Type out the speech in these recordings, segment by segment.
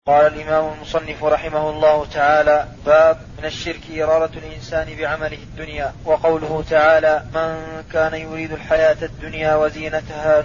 قال الإمام المصنف رحمه الله تعالى: باب من الشرك إرادة الإنسان بعمله الدنيا. وقوله تعالى: من كان يريد الحياة الدنيا وزينتها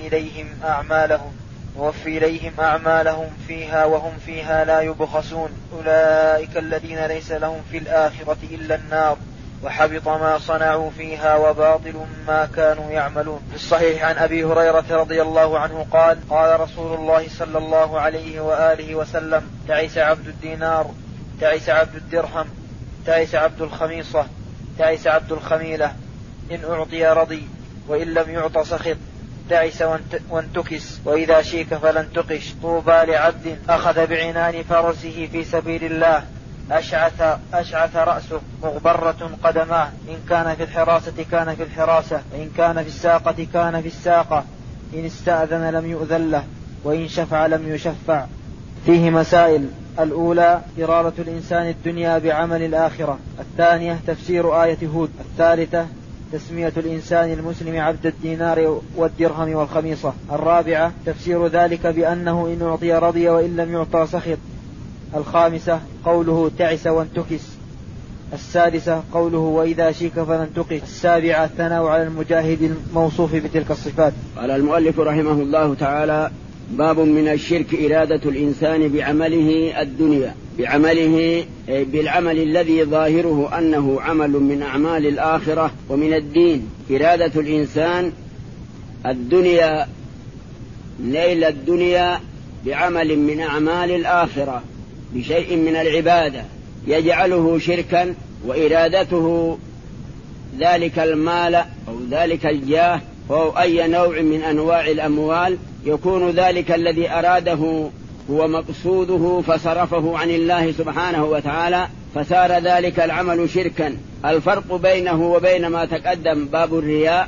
نوفي إليهم أعمالهم فيها وهم فيها لا يبخسون. أولئك الذين ليس لهم في الآخرة إلا النار وحبط ما صنعوا فيها وباطل ما كانوا يعملون. في الصحيح عن أبي هريرة رضي الله عنه قال: قال رسول الله صلى الله عليه وآله وسلم: تعس عبد الدينار، تعس عبد الدرهم، تعس عبد الخميصة، تعس عبد الخميلة، إن أعطي رضي وإن لم يعط سخط، تعس وانتكس، وإذا شيك فلن تقش. طوبى لعبد أخذ بعنان فرسه في سبيل الله أشعث رأسه مغبرة قدماه، إن كان في الحراسة كان في الحراسة، وإن كان في الساقة كان في الساقة، إن استأذن لم يؤذن له، وإن شفع لم يشفع. فيه مسائل: الأولى إرادة الإنسان الدنيا بعمل الآخرة. الثانية تفسير آية هود. الثالثة تسمية الإنسان المسلم عبد الدينار والدرهم والخميصة. الرابعة تفسير ذلك بأنه إن أعطي رضي وإن لم يعطى سخط. الخامسة قوله تعس وانتكس. السادسة قوله وإذا شيك فلن تقش. السابعة الثناء على المجاهد الموصوف بتلك الصفات. قال المؤلف رحمه الله تعالى: باب من الشرك إرادة الإنسان بعمله الدنيا، بالعمل الذي ظاهره أنه عمل من أعمال الآخرة ومن الدين. إرادة الإنسان الدنيا، نيل الدنيا بعمل من أعمال الآخرة بشيء من العبادة يجعله شركا، وإرادته ذلك المال أو ذلك الجاه أو أي نوع من أنواع الأموال، يكون ذلك الذي أراده هو مقصوده فصرفه عن الله سبحانه وتعالى، فصار ذلك العمل شركا. الفرق بينه وبين ما تقدم باب الرياء: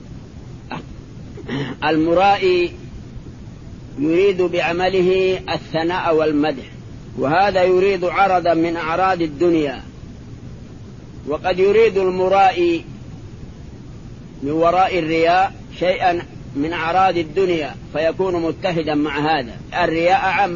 المرائي يريد بعمله الثناء والمدح، وهذا يريد عرضا من أعراض الدنيا. وقد يريد المرائي من وراء الرياء شيئا من أعراض الدنيا فيكون متحدا مع هذا. الرياء عم،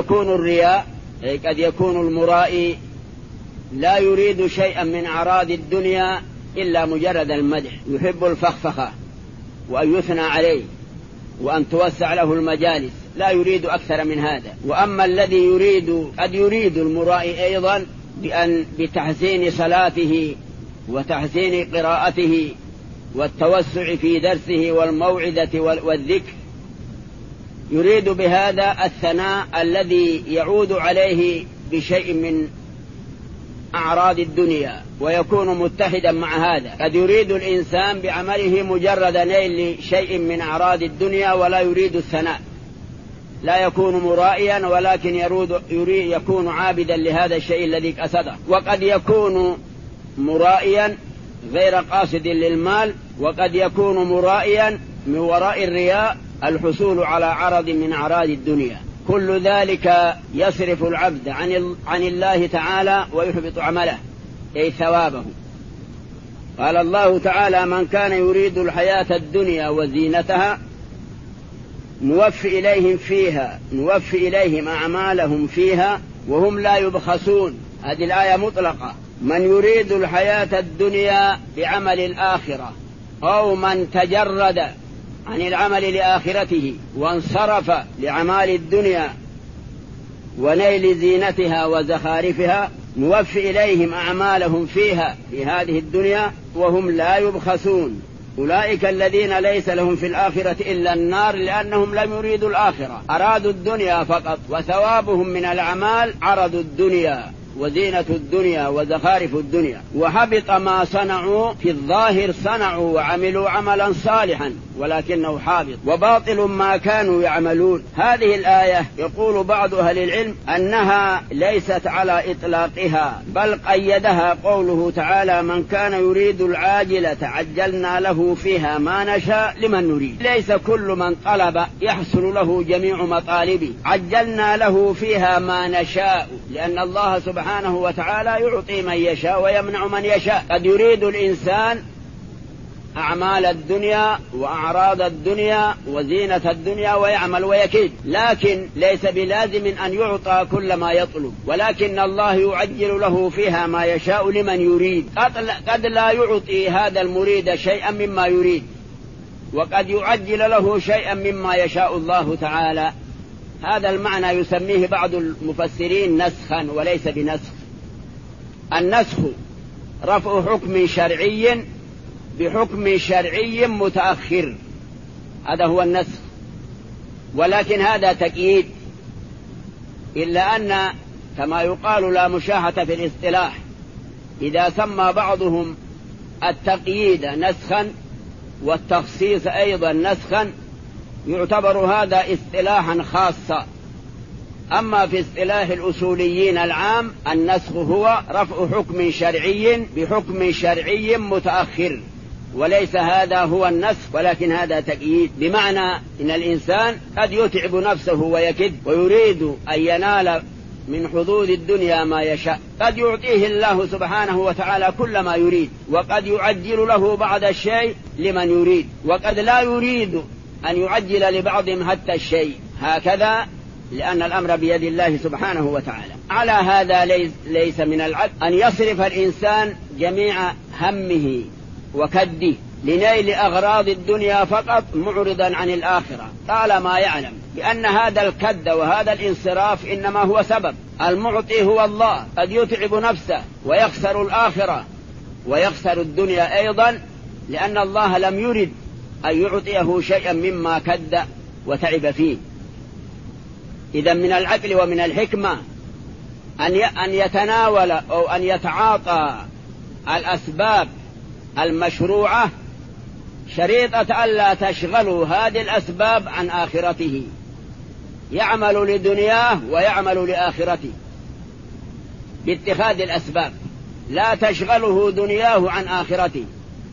قد يكون المرائي لا يريد شيئا من أعراض الدنيا إلا مجرد المدح، يحب الفخفخة وأن يثنى عليه وأن توسع له المجالس، لا يريد أكثر من هذا. وأما الذي قد يريد المرائي أيضا بتحسين صلاته وتحسين قراءته والتوسع في درسه والموعظة والذكر، يريد بهذا الثناء الذي يعود عليه بشيء من أعراض الدنيا ويكون متحدا مع هذا. قد يريد الإنسان بعمله مجرد نيل شيء من أعراض الدنيا ولا يريد الثناء، لا يكون مرائيا ولكن يكون عابدا لهذا الشيء الذي قصده. وقد يكون مرائيا غير قاصد للمال، وقد يكون مرائيا من وراء الرياء الحصول على عرض من أعراض الدنيا. كل ذلك يصرف العبد عن الله تعالى ويحبط عمله أي ثوابه. قال الله تعالى: من كان يريد الحياة الدنيا وزينتها نوفي إليهم أعمالهم فيها وهم لا يبخسون. هذه الآية مطلقة: من يريد الحياة الدنيا بعمل الآخرة، أو من تجرد عن العمل لآخرته وانصرف لعمال الدنيا ونيل زينتها وزخارفها، نوفي إليهم أعمالهم فيها في هذه الدنيا وهم لا يبخسون. أولئك الذين ليس لهم في الآخرة إلا النار، لأنهم لم يريدوا الآخرة، أرادوا الدنيا فقط، وثوابهم من الأعمال عرض الدنيا وزينة الدنيا وزخارف الدنيا. وحبط ما صنعوا، في الظاهر صنعوا وعملوا عملا صالحا ولكنه حابط، وباطل ما كانوا يعملون. هذه الآية يقول بعض أهل العلم أنها ليست على إطلاقها، بل قيدها قوله تعالى: من كان يريد العاجلة عجلنا له فيها ما نشاء لمن نريد. ليس كل من طلب يحصل له جميع مطالبه، عجلنا له فيها ما نشاء، لأن الله سبحانه وتعالى يعطي من يشاء ويمنع من يشاء. قد يريد الإنسان أعمال الدنيا وأعراض الدنيا وزينة الدنيا ويعمل ويكيد، لكن ليس بلازم أن يعطى كل ما يطلب، ولكن الله يعجل له فيها ما يشاء لمن يريد. قد لا يعطي هذا المريد شيئا مما يريد، وقد يعجل له شيئا مما يشاء الله تعالى. هذا المعنى يسميه بعض المفسرين نسخا وليس بنسخ. النسخ رفع حكم شرعي بحكم شرعي متأخر، هذا هو النسخ، ولكن هذا تقييد، إلا أن كما يقال لا مشاحة في الاصطلاح، إذا سمى بعضهم التقييد نسخا والتخصيص أيضا نسخا يعتبر هذا اصطلاحا خاصا. أما في اصطلاح الأصوليين العام النسخ هو رفع حكم شرعي بحكم شرعي متأخر، وليس هذا هو النسخ، ولكن هذا تقييد، بمعنى إن الإنسان قد يتعب نفسه ويكد ويريد أن ينال من حظوظ الدنيا ما يشاء، قد يعطيه الله سبحانه وتعالى كل ما يريد، وقد يعجل له بعض الشيء لمن يريد، وقد لا يريد أن يعجل لبعضهم حتى الشيء، هكذا، لأن الأمر بيد الله سبحانه وتعالى. على هذا ليس من العدل أن يصرف الإنسان جميع همه وكده لنيل أغراض الدنيا فقط معرضا عن الآخرة، طالما يعلم بأن هذا الكد وهذا الانصراف إنما هو سبب. المعطي هو الله، قد يتعب نفسه ويخسر الآخرة ويخسر الدنيا أيضا، لأن الله لم يرد أن يعطيه شيئا مما كد وتعب فيه. إذا من العقل ومن الحكمة أن يتناول أو أن يتعاطى الأسباب المشروعة، شريطة ألا تشغلوا هذه الأسباب عن آخرته، يعمل لدنياه ويعمل لآخرته باتخاذ الأسباب، لا تشغله دنياه عن آخرته.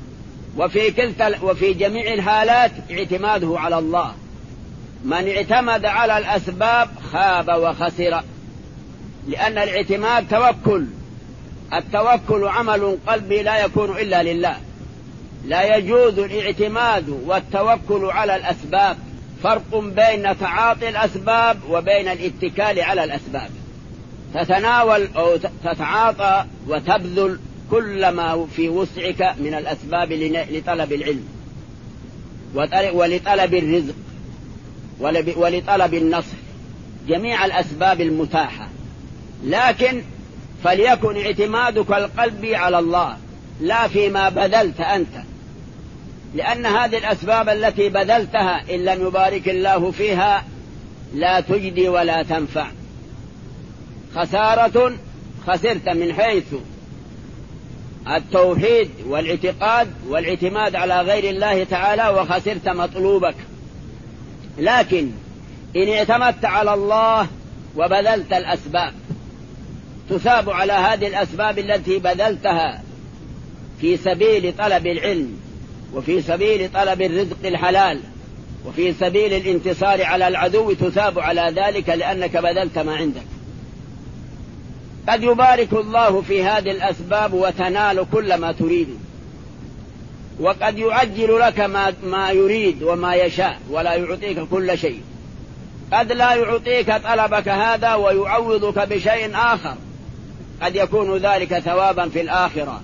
وفي جميع الحالات اعتماده على الله. من اعتمد على الأسباب خاب وخسر، لأن الاعتماد توكل، التوكل عمل قلبي لا يكون إلا لله، لا يجوز الاعتماد والتوكل على الأسباب. فرق بين تعاطي الأسباب وبين الاتكال على الأسباب. تتناول أو تتعاطى وتبذل كل ما في وسعك من الأسباب لطلب العلم ولطلب الرزق ولطلب النصر، جميع الأسباب المتاحة، لكن فليكن اعتمادك القلبي على الله لا فيما بذلت أنت، لأن هذه الأسباب التي بذلتها إن لم يبارك الله فيها لا تجدي ولا تنفع. خسارة، خسرت من حيث التوحيد والاعتقاد والاعتماد على غير الله تعالى، وخسرت مطلوبك. لكن إن اعتمدت على الله وبذلت الأسباب تثاب على هذه الأسباب التي بذلتها في سبيل طلب العلم، وفي سبيل طلب الرزق الحلال، وفي سبيل الانتصار على العدو، تثاب على ذلك لأنك بذلت ما عندك. قد يبارك الله في هذه الأسباب وتنال كل ما تريد، وقد يعجل لك ما يريد وما يشاء ولا يعطيك كل شيء. قد لا يعطيك طلبك هذا ويعوضك بشيء آخر، قد يكون ذلك ثوابا في الآخرة.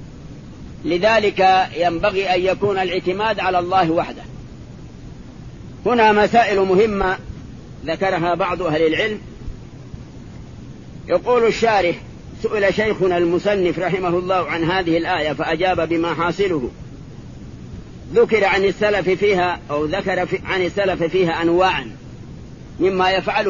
لذلك ينبغي أن يكون الاعتماد على الله وحده. هنا مسائل مهمة ذكرها بعض أهل العلم. يقول الشارح: سئل شيخنا المصنف رحمه الله عن هذه الآية فأجاب بما حاصله. ذكر عن السلف فيها أو ذكر عن السلف فيها أنواعا مما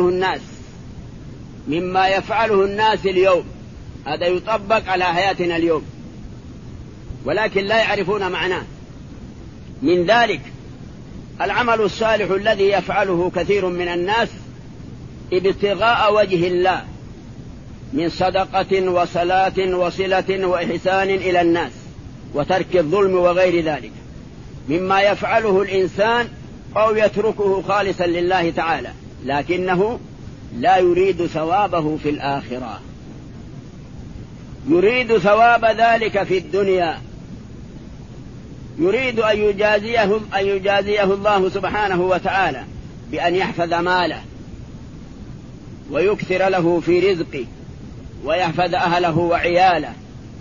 يفعله الناس اليوم، هذا يطبق على حياتنا اليوم ولكن لا يعرفون معناه. من ذلك العمل الصالح الذي يفعله كثير من الناس ابتغاء وجه الله من صدقة وصلاة وصلة وإحسان إلى الناس وترك الظلم وغير ذلك مما يفعله الإنسان أو يتركه خالصا لله تعالى، لكنه لا يريد ثوابه في الآخرة، يريد ثواب ذلك في الدنيا. يريد أن يجازيه الله سبحانه وتعالى بأن يحفظ ماله ويكثر له في رزقه ويحفظ أهله وعياله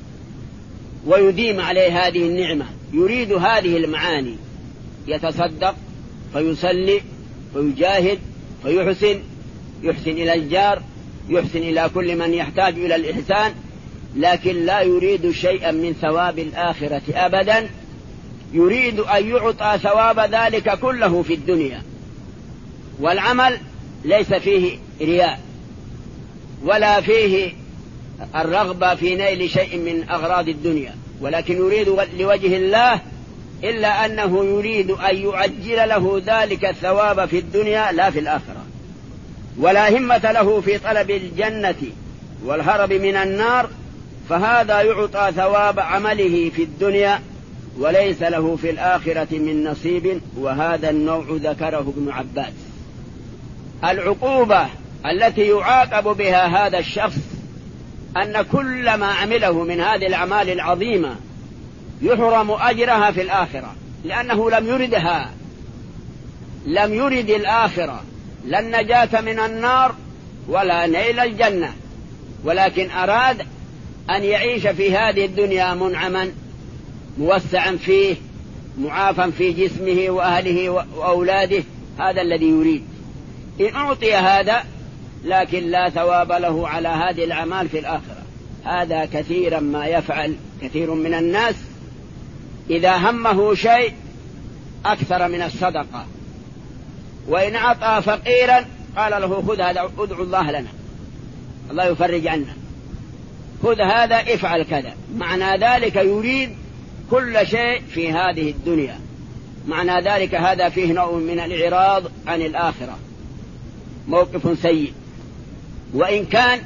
ويديم عليه هذه النعمة، يريد هذه المعاني، يتصدق فيصلي فيجاهد فيحسن، يحسن إلى الجار، يحسن إلى كل من يحتاج إلى الإحسان، لكن لا يريد شيئا من ثواب الآخرة أبدا، يريد أن يعطى ثواب ذلك كله في الدنيا. والعمل ليس فيه رياء ولا فيه الرغبة في نيل شيء من أغراض الدنيا، ولكن يريد لوجه الله، إلا أنه يريد أن يعجل له ذلك الثواب في الدنيا لا في الآخرة، ولا همة له في طلب الجنة والهرب من النار، فهذا يعطى ثواب عمله في الدنيا وليس له في الآخرة من نصيب. وهذا النوع ذكره ابن عباس. العقوبة التي يعاقب بها هذا الشخص أن كل ما عمله من هذه الأعمال العظيمة يحرم أجرها في الآخرة، لأنه لم يردها، لم يرد الآخرة، لا النجاة من النار ولا نيل الجنة، ولكن أراد أن يعيش في هذه الدنيا منعما موسعا فيه، معافا في جسمه وأهله وأولاده، هذا الذي يريد. إن أعطي هذا لكن لا ثواب له على هذه الأعمال في الآخرة. هذا كثيرا ما يفعل كثير من الناس، إذا همه شيء أكثر من الصدقة، وإن أعطى فقيرا قال له خذ هذا ادعو الله لنا، الله يفرج عنا، خذ هذا افعل كذا، معنى ذلك يريد كل شيء في هذه الدنيا، معنى ذلك هذا فيه نوع من الإعراض عن الآخرة، موقف سيء. وإن كان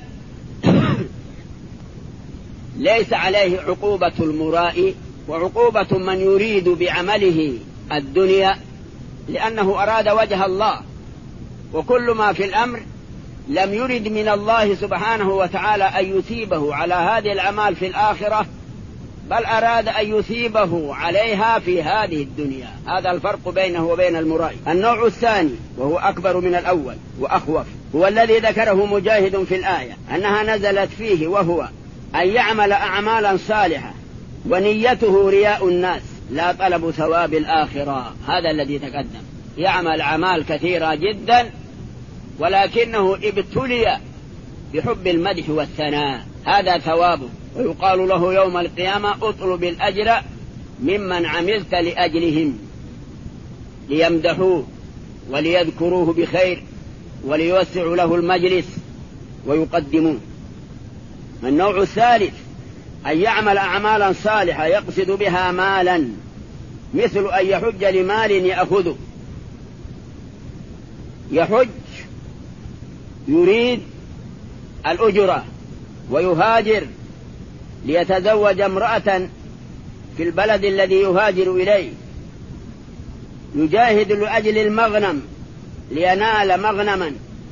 ليس عليه عقوبة المرائي وعقوبة من يريد بعمله الدنيا، لأنه أراد وجه الله، وكل ما في الأمر لم يرد من الله سبحانه وتعالى أن يثيبه على هذه الأعمال في الآخرة، بل أراد أن يثيبه عليها في هذه الدنيا. هذا الفرق بينه وبين المرائي. النوع الثاني وهو أكبر من الأول وأخوف، هو الذي ذكره مجاهد في الآية أنها نزلت فيه، وهو أن يعمل أعمالا صالحة ونيته رياء الناس لا طلب ثواب الآخرة. هذا الذي تقدم، يعمل أعمال كثيرة جدا ولكنه ابتلي بحب المدح والثناء، هذا ثوابه، ويقال له يوم القيامة اطلب الأجر ممن عملت لأجلهم، ليمدحوه وليذكروه بخير وليوسعوا له المجلس ويقدموه. النوع الثالث أن يعمل أعمالا صالحة يقصد بها مالا، مثل أن يحج لمال يأخذه، يحج يريد الأجرة ويهاجر ليتزوج امرأة في البلد الذي يهاجر إليه، يجاهد لأجل المغنم لينال مغنما،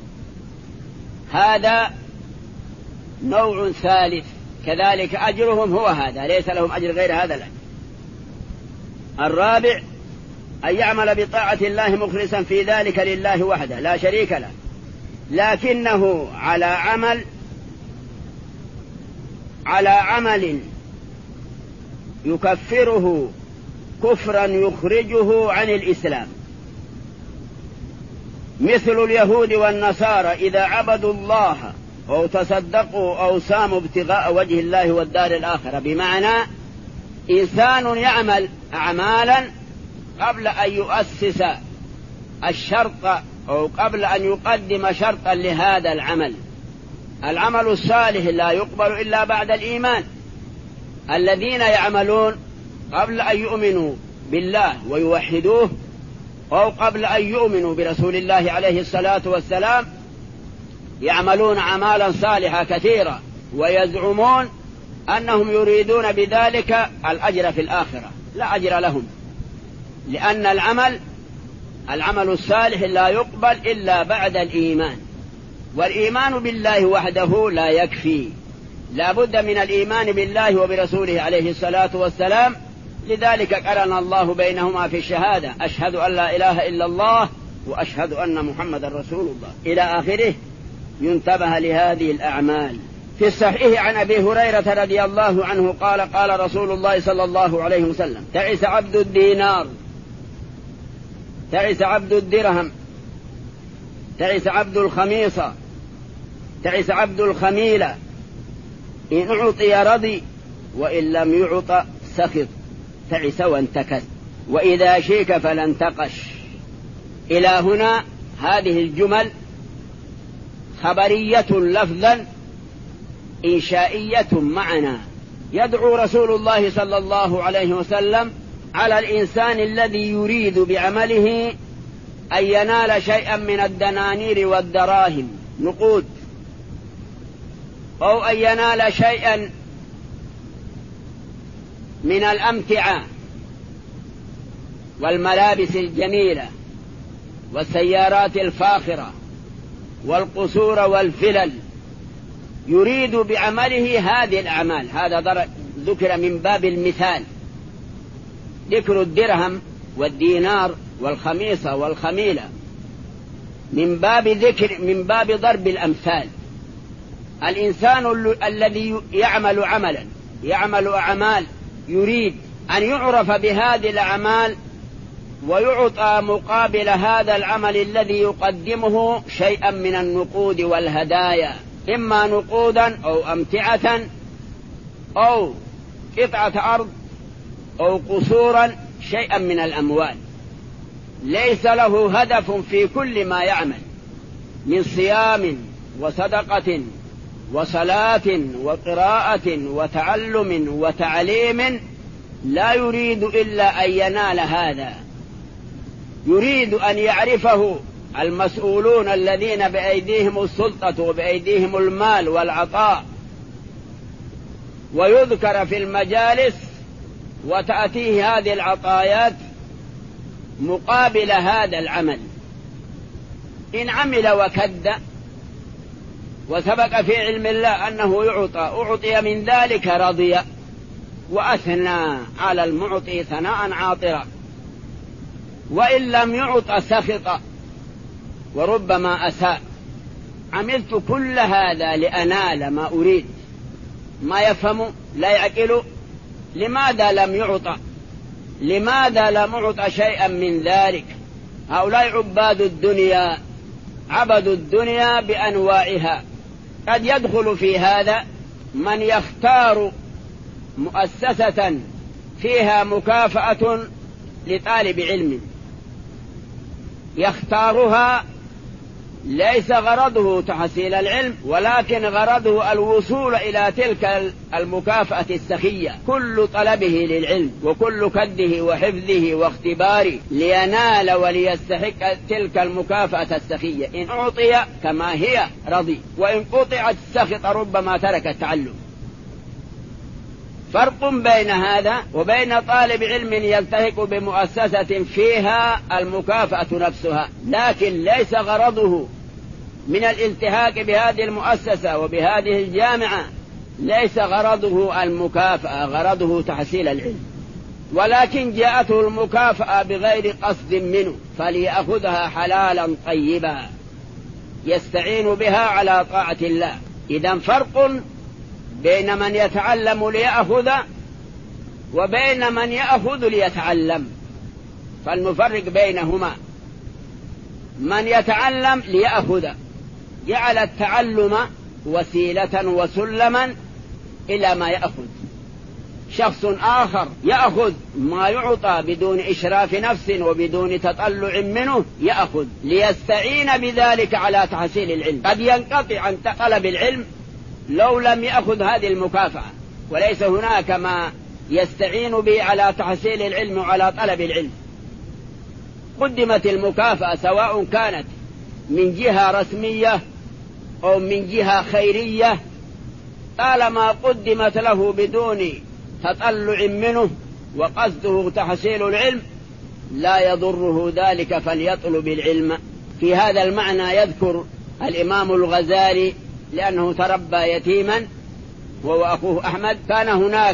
هذا نوع ثالث، كذلك أجرهم هو هذا، ليس لهم أجر غير هذا الأجر. الرابع أن يعمل بطاعة الله مخلصا في ذلك لله وحده لا شريك له، لكنه على عمل يكفره كفرا يخرجه عن الإسلام، مثل اليهود والنصارى إذا عبدوا الله أو تصدقوا أو صاموا ابتغاء وجه الله والدار الآخرة. بمعنى إنسان يعمل أعمالا قبل أن يؤسس الشرط أو قبل أن يقدم شرطا لهذا العمل. العمل الصالح لا يقبل إلا بعد الإيمان. الذين يعملون قبل أن يؤمنوا بالله ويوحدوه أو قبل أن يؤمنوا برسول الله عليه الصلاة والسلام يعملون أعمالا صالحة كثيرة ويزعمون أنهم يريدون بذلك الأجر في الآخرة، لا أجر لهم، لأن العمل الصالح لا يقبل إلا بعد الإيمان، والإيمان بالله وحده لا يكفي، لا بد من الإيمان بالله وبرسوله عليه الصلاة والسلام لذلك قرن الله بينهما في الشهادة: أشهد أن لا إله إلا الله وأشهد أن محمد رسول الله إلى آخره. ينتبه لهذه الأعمال. في الصحيح عن أبي هريرة رضي الله عنه قال: قال رسول الله صلى الله عليه وسلم: تعس عبد الدينار، تعس عبد الدرهم، تعس عبد الخميصة، تعس عبد الخميلة، إن أعطي رضي وإن لم يعط سخط، تعس وانتكس، وإذا شيك فلا انتقش. إلى هنا هذه الجمل خبرية لفظا إنشائية معنا. يدعو رسول الله صلى الله عليه وسلم على الإنسان الذي يريد بعمله أن ينال شيئا من الدنانير والدراهم نقود، أو أن ينال شيئا من الأمتعة والملابس الجميلة والسيارات الفاخرة والقصور والفلل، يريد بعمله هذه الأعمال. هذا ذكر من باب المثال، ذكر الدرهم والدينار والخميصة والخميلة من باب ضرب الأمثال. الإنسان الذي يعمل أعمال يريد أن يعرف بهذه الأعمال ويعطى مقابل هذا العمل الذي يقدمه شيئا من النقود والهدايا، إما نقودا أو أمتعة أو قطعة أرض أو قصورا، شيئا من الأموال. ليس له هدف في كل ما يعمل من صيام وصدقة وصلاة وقراءة وتعلم وتعليم، لا يريد إلا أن ينال هذا. يريد أن يعرفه المسؤولون الذين بأيديهم السلطة وبأيديهم المال والعطاء، ويذكر في المجالس وتأتيه هذه العطايات مقابل هذا العمل. إن عمل وكد وسبق في علم الله أنه أعطي من ذلك رضي وأثنى على المعطي ثناء عاطرا، وإن لم يعط سخط وربما أساء. عملت كل هذا لأنال ما أريد. ما يفهم لا يعقل. لماذا لم يعط؟ لماذا لم يعط شيئا من ذلك؟ هؤلاء عباد الدنيا عبدوا الدنيا بأنواعها. قد يدخل في هذا من يختار مؤسسة فيها مكافأة لطالب علم، يختارها ليس غرضه تحصيل العلم، ولكن غرضه الوصول إلى تلك المكافأة السخية. كل طلبه للعلم وكل كده وحفظه واختباره لينال وليستحق تلك المكافأة السخية. إن أعطي كما هي رضي، وإن قطعت سخط ربما ترك التعلم. فرق بين هذا وبين طالب علم يلتحق بمؤسسة فيها المكافأة نفسها، لكن ليس غرضه من الالتحاق بهذه المؤسسة وبهذه الجامعة ليس غرضه المكافأة، غرضه تحصيل العلم، ولكن جاءته المكافأة بغير قصد منه فليأخذها حلالا طيبا يستعين بها على طاعة الله. إذن فرق بين من يتعلم ليأخذ وبين من يأخذ ليتعلم، فلنفرق بينهما. من يتعلم ليأخذ جعل التعلم وسيلة وسلما إلى ما يأخذ. شخص آخر يأخذ ما يعطى بدون إشراف نفس وبدون تطلع منه، يأخذ ليستعين بذلك على تحصيل العلم. قد ينقطع عن طلب العلم لو لم يأخذ هذه المكافأة، وليس هناك ما يستعين به على تحصيل العلم وعلى طلب العلم. قدمت المكافأة سواء كانت من جهة رسمية أو من جهة خيرية، طالما قدمت له بدون تطلع منه وقصده تحصيل العلم لا يضره ذلك فليطلب العلم. في هذا المعنى يذكر الإمام الغزالي لأنه تربى يتيما وهو أخوه أحمد. كان هناك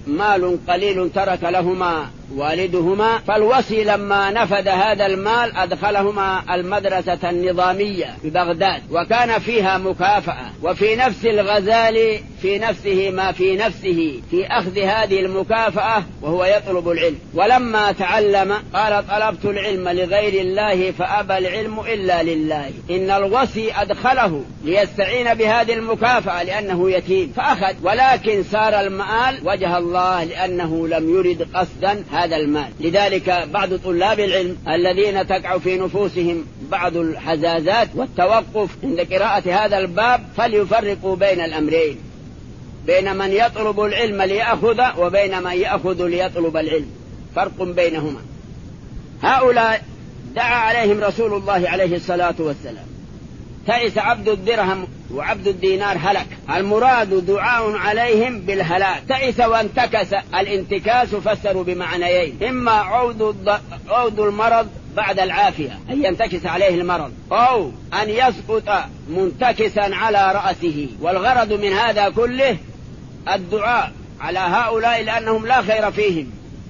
مال قليل ترك لهما والدهما، فالوصي لما نفد هذا المال أدخلهما المدرسة النظامية ببغداد، وكان فيها مكافأة، وفي نفس الغزالي في نفسه ما في نفسه في أخذ هذه المكافأة وهو يطلب العلم. ولما تعلم قال: طلبت العلم لغير الله فأبى العلم إلا لله. إن الوصي أدخله ليستعين بهذه المكافأة لأنه يتيم فأخذ، ولكن صار المال وجه الله لأنه لم يرد قصدا هذا المال. لذلك بعض طلاب العلم الذين تقع في نفوسهم بعض الحزازات والتوقف عند قراءة هذا الباب فليفرقوا بين الأمرين، بين من يطلب العلم ليأخذ وبين من يأخذ ليطلب العلم، فرق بينهما. هؤلاء دعا عليهم رسول الله عليه الصلاة والسلام: تعس عبد الدرهم وعبد الدينار هلك. المراد دعاء عليهم بالهلاك. تعس وانتكس. الانتكاس فسروا بمعنيين: إما عود المرض بعد العافية، أن ينتكس عليه المرض، أو أن يسقط منتكسا على رأسه. والغرض من هذا كله الدعاء على هؤلاء لأنهم لا خير فيهم،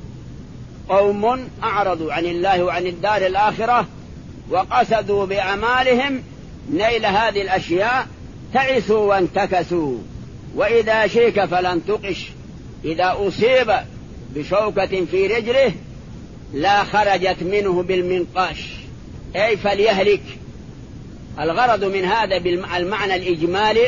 قوم أعرضوا عن الله وعن الدار الآخرة وقصدوا بأعمالهم نيل هذه الأشياء، تعسوا وانتكسوا. وإذا شيك فلن تقش، إذا أصيب بشوكة في رجله لا خرجت منه بالمنقاش، أي فليهلك. الغرض من هذا بالمعنى الإجمالي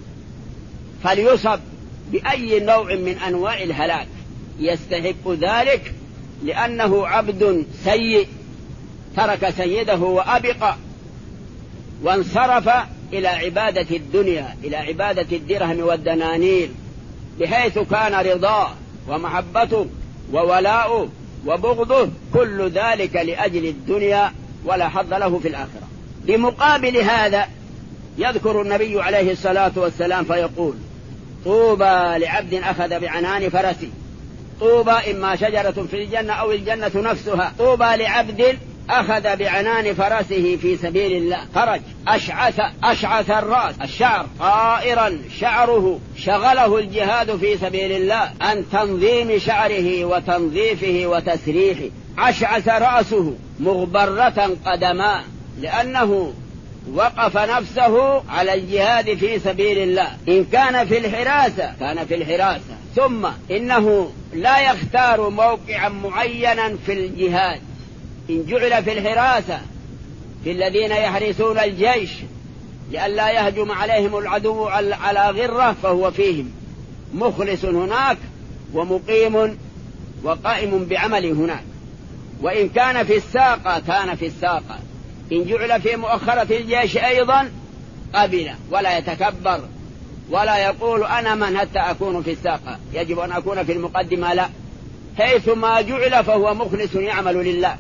فليصب بأي نوع من أنواع الهلاك، يستحق ذلك لأنه عبد سيء ترك سيده وأبق وانصرف إلى عبادة الدنيا، إلى عبادة الدرهم والدنانير، بحيث كان رضاه ومحبته وولاؤه وبغضه كل ذلك لأجل الدنيا ولا حظ له في الآخرة. بمقابل هذا يذكر النبي عليه الصلاة والسلام فيقول: طوبى لعبد أخذ بعنان فرسه. طوبى إما شجرة في الجنة أو الجنة نفسها. طوبى لعبد أخذ بعنان فرسه في سبيل الله، خرج أشعث الرأس، الشعر طائرا شعره، شغله الجهاد في سبيل الله عن تنظيم شعره وتنظيفه وتسريحه. أشعث رأسه مغبرة قدما، لأنه وقف نفسه على الجهاد في سبيل الله. إن كان في الحراسة كان في الحراسة، ثم إنه لا يختار موقعا معينا في الجهاد. إن جعل في الحراسة في الذين يحرسون الجيش لئلا يهجم عليهم العدو على غرة فهو فيهم، مخلص هناك ومقيم وقائم بعمل هناك. وإن كان في الساقة كان في الساقة. إن جعل في مؤخرة الجيش أيضا قبل، ولا يتكبر ولا يقول أنا من حتى أكون في الساقة، يجب أن أكون في المقدمة، لا، حيث ما جعل فهو مخلص يعمل لله.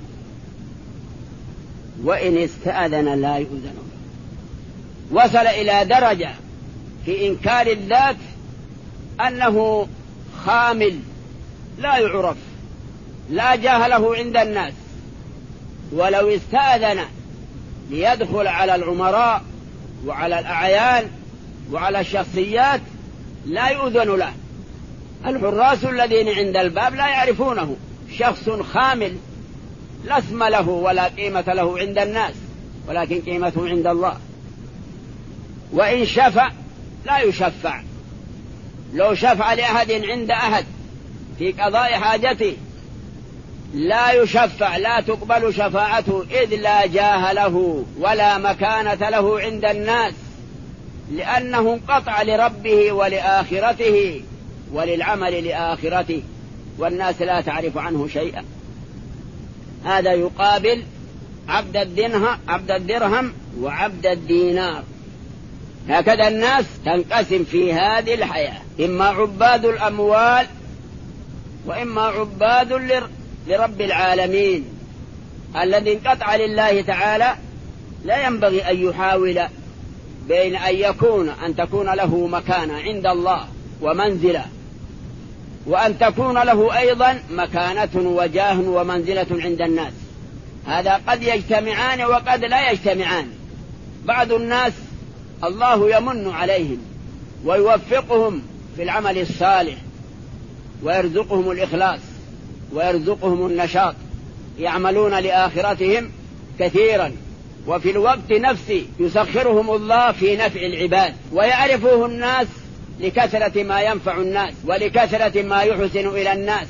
وإن استأذن لا يؤذن له. وصل إلى درجة في إنكار الذات أنه خامل لا يعرف، لا جاه له عند الناس، ولو استأذن ليدخل على العمراء وعلى الأعيان وعلى الشخصيات لا يؤذن له. الحراس الذين عند الباب لا يعرفونه، شخص خامل لا اسم له ولا قيمة له عند الناس، ولكن قيمته عند الله. وإن شفع لا يشفع، لو شفع لأحد عند أحد في قضاء حاجته لا يشفع، لا تقبل شفاعته، إذ لا جاه له ولا مكانة له عند الناس، لأنه انقطع لربه ولآخرته وللعمل لآخرته، والناس لا تعرف عنه شيئا. هذا يقابل عبد الدرهم وعبد الدينار. هكذا الناس تنقسم في هذه الحياة: إما عباد الأموال وإما عباد لرب العالمين. الذي انقطع لله تعالى لا ينبغي أن يحاول بين أن تكون له مكانة عند الله ومنزلة، وأن تكون له أيضا مكانة وجاه ومنزلة عند الناس. هذا قد يجتمعان وقد لا يجتمعان. بعض الناس الله يمن عليهم ويوفقهم في العمل الصالح ويرزقهم الإخلاص ويرزقهم النشاط، يعملون لآخرتهم كثيرا، وفي الوقت نفسه يسخرهم الله في نفع العباد، ويعرفه الناس لكثرة ما ينفع الناس ولكثرة ما يحسن إلى الناس،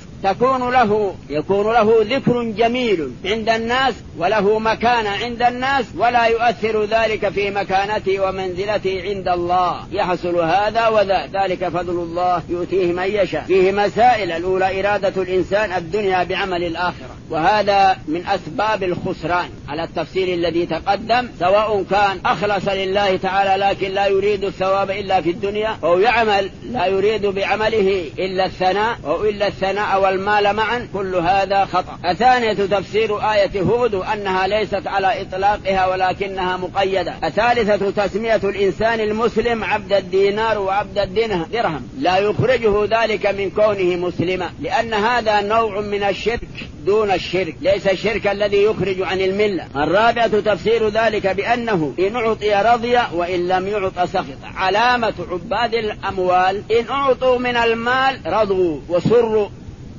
يكون له ذكر جميل عند الناس وله مكانة عند الناس، ولا يؤثر ذلك في مكانته ومنزلته عند الله، يحصل هذا وذا، ذلك فضل الله يؤتيه من يشاء. فيه مسائل: الأولى إرادة الإنسان الدنيا بعمل الآخرة، وهذا من أسباب الخسران على التفسير الذي تقدم، سواء كان أخلص لله تعالى لكن لا يريد الثواب إلا في الدنيا، أو يعمل لا يريد بعمله إلا الثناء أو إلا الثناء والمال معا، كل هذا خطأ. الثانية تفسير آية هود أنها ليست على إطلاقها ولكنها مقيدة. الثالثة تسمية الإنسان المسلم عبد الدينار وعبد الدرهم، لا يخرجه ذلك من كونه مسلما، لأن هذا نوع من الشرك دون الشرك، ليس الشرك الذي يخرج عن الملة. الرابعة تفسير ذلك بأنه إن أعطي رضي وإن لم يعط سخط. علامة عباد الأموال إن أعطوا من المال رضوا وسروا،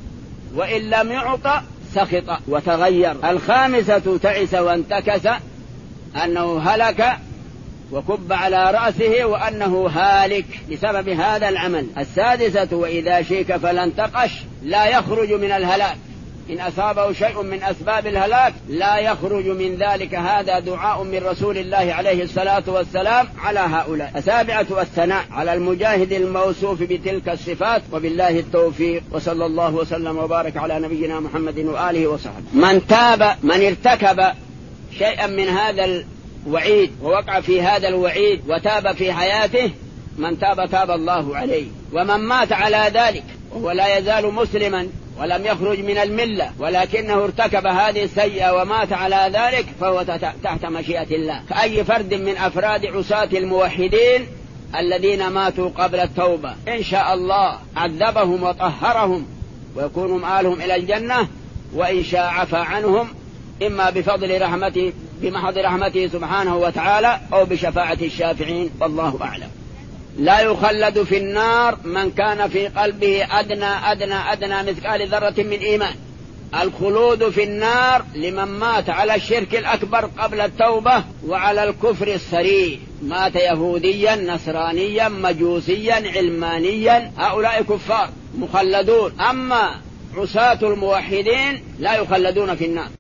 وإن لم يعط سخط وتغير. الخامسة تعس وانتكس، أنه هلك وكب على رأسه وأنه هالك بسبب هذا العمل. السادسة وإذا شيك فلا انتقش، لا يخرج من الهلاك، إن أصابه شيء من أسباب الهلاك لا يخرج من ذلك. هذا دعاء من رسول الله عليه الصلاة والسلام على هؤلاء. السابعة الثناء على المجاهد الموصوف بتلك الصفات، وبالله التوفيق، وصلى الله وسلم وبارك على نبينا محمد وآله وصحبه. من ارتكب شيئا من هذا الوعيد ووقع في هذا الوعيد وتاب في حياته، من تاب الله عليه. ومن مات على ذلك وهو لا يزال مسلما ولم يخرج من الملة ولكنه ارتكب هذه السيئة ومات على ذلك، فهو تحت مشيئة الله، كأي فرد من أفراد عصاة الموحدين الذين ماتوا قبل التوبة. إن شاء الله عذبهم وطهرهم ويكون مآلهم إلى الجنة، وإن شاء عفى عنهم، إما بفضل رحمته بمحض رحمته سبحانه وتعالى أو بشفاعة الشافعين، والله أعلم. لا يخلد في النار من كان في قلبه أدنى مثقال ذرة من إيمان. الخلود في النار لمن مات على الشرك الأكبر قبل التوبة وعلى الكفر الصريح، مات يهوديا نصرانيا مجوسيا علمانيا، هؤلاء كفار مخلدون. أما عصاة الموحدين لا يخلدون في النار.